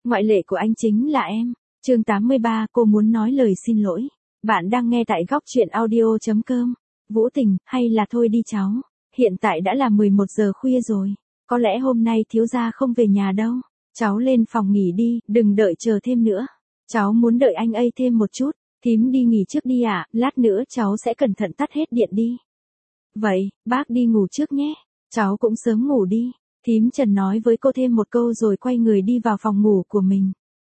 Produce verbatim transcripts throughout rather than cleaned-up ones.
Ngoại lệ của anh chính là em. Chương tám mươi ba, cô muốn nói lời xin lỗi. Bạn đang nghe tại góc truyện audio chấm com. Vũ Tình, hay là thôi đi cháu. Hiện tại đã là mười một giờ khuya rồi. Có lẽ hôm nay thiếu gia không về nhà đâu. Cháu lên phòng nghỉ đi, đừng đợi chờ thêm nữa. Cháu muốn đợi anh ấy thêm một chút. Thím đi nghỉ trước đi ạ, à, lát nữa cháu sẽ cẩn thận tắt hết điện đi. Vậy, bác đi ngủ trước nhé. Cháu cũng sớm ngủ đi. Thím Trần nói với cô thêm một câu rồi quay người đi vào phòng ngủ của mình.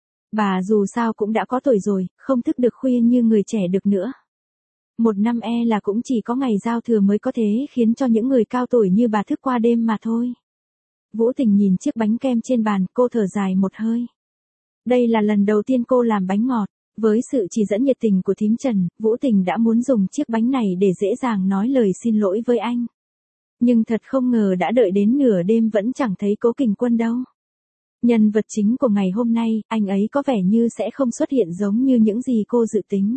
Bà dù sao cũng đã có tuổi rồi, không thức được khuya như người trẻ được nữa. Một năm e là cũng chỉ có ngày giao thừa mới có thể khiến cho những người cao tuổi như bà thức qua đêm mà thôi. Vũ Tình nhìn chiếc bánh kem trên bàn, cô thở dài một hơi. Đây là lần đầu tiên cô làm bánh ngọt. Với sự chỉ dẫn nhiệt tình của thím Trần, Vũ Tình đã muốn dùng chiếc bánh này để dễ dàng nói lời xin lỗi với anh. Nhưng thật không ngờ đã đợi đến nửa đêm vẫn chẳng thấy Cố Kình Quân đâu. Nhân vật chính của ngày hôm nay, anh ấy có vẻ như sẽ không xuất hiện giống như những gì cô dự tính.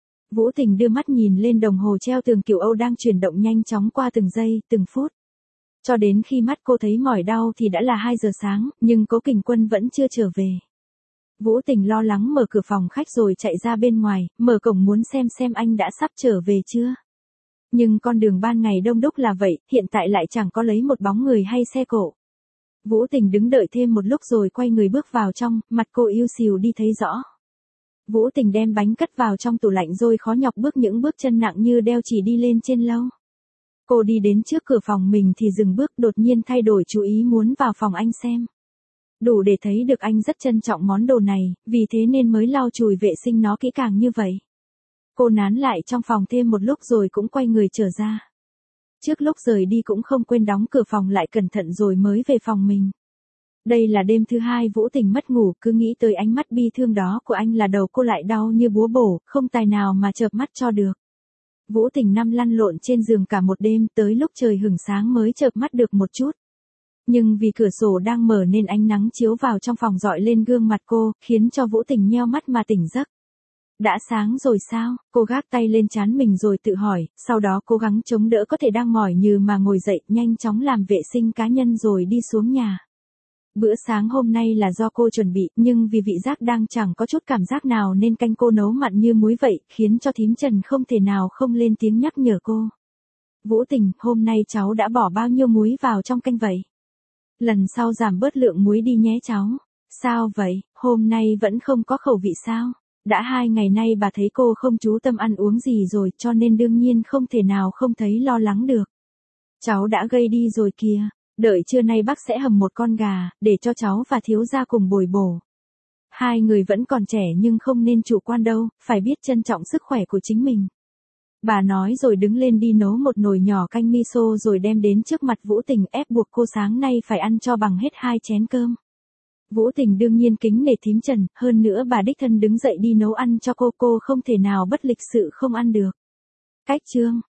Vũ Tình đưa mắt nhìn lên đồng hồ treo tường kiểu Âu đang chuyển động nhanh chóng qua từng giây, từng phút. Cho đến khi mắt cô thấy mỏi đau thì đã là hai giờ sáng, nhưng Cố Kình Quân vẫn chưa trở về. Vũ Tình lo lắng mở cửa phòng khách rồi chạy ra bên ngoài, mở cổng muốn xem xem anh đã sắp trở về chưa. Nhưng con đường ban ngày đông đúc là vậy, hiện tại lại chẳng có lấy một bóng người hay xe cộ. Vũ Tình đứng đợi thêm một lúc rồi quay người bước vào trong, mặt cô yêu xìu đi thấy rõ. Vũ Tình đem bánh cất vào trong tủ lạnh rồi khó nhọc bước những bước chân nặng như đeo chỉ đi lên trên lâu. Cô đi đến trước cửa phòng mình thì dừng bước, đột nhiên thay đổi chú ý muốn vào phòng anh xem. Đủ để thấy được anh rất trân trọng món đồ này, vì thế nên mới lau chùi vệ sinh nó kỹ càng như vậy. Cô nán lại trong phòng thêm một lúc rồi cũng quay người trở ra. Trước lúc rời đi cũng không quên đóng cửa phòng lại cẩn thận rồi mới về phòng mình. Đây là đêm thứ hai Vũ Tình mất ngủ, cứ nghĩ tới ánh mắt bi thương đó của anh là đầu cô lại đau như búa bổ, không tài nào mà chợp mắt cho được. Vũ Tình nằm lăn lộn trên giường cả một đêm, tới lúc trời hửng sáng mới chợp mắt được một chút. Nhưng vì cửa sổ đang mở nên ánh nắng chiếu vào trong phòng rọi lên gương mặt cô, khiến cho Vũ Tình nheo mắt mà tỉnh giấc. Đã sáng rồi sao? Cô gác tay lên trán mình rồi tự hỏi, sau đó cố gắng chống đỡ có thể đang mỏi như mà ngồi dậy, nhanh chóng làm vệ sinh cá nhân rồi đi xuống nhà. Bữa sáng hôm nay là do cô chuẩn bị, nhưng vì vị giác đang chẳng có chút cảm giác nào nên canh cô nấu mặn như muối vậy, khiến cho thím Trần không thể nào không lên tiếng nhắc nhở cô. Vũ Tình, hôm nay cháu đã bỏ bao nhiêu muối vào trong canh vậy? Lần sau giảm bớt lượng muối đi nhé cháu. Sao vậy, hôm nay vẫn không có khẩu vị sao? Đã hai ngày nay bà thấy cô không chú tâm ăn uống gì rồi, cho nên đương nhiên không thể nào không thấy lo lắng được. Cháu đã gây đi rồi kìa, đợi trưa nay bác sẽ hầm một con gà, để cho cháu và thiếu gia cùng bồi bổ. Hai người vẫn còn trẻ nhưng không nên chủ quan đâu, phải biết trân trọng sức khỏe của chính mình. Bà nói rồi đứng lên đi nấu một nồi nhỏ canh miso rồi đem đến trước mặt Vũ Tình, ép buộc cô sáng nay phải ăn cho bằng hết hai chén cơm. Vũ Tình đương nhiên kính nể thím Trần, hơn nữa bà đích thân đứng dậy đi nấu ăn cho cô, cô không thể nào bất lịch sự không ăn được. Cách chương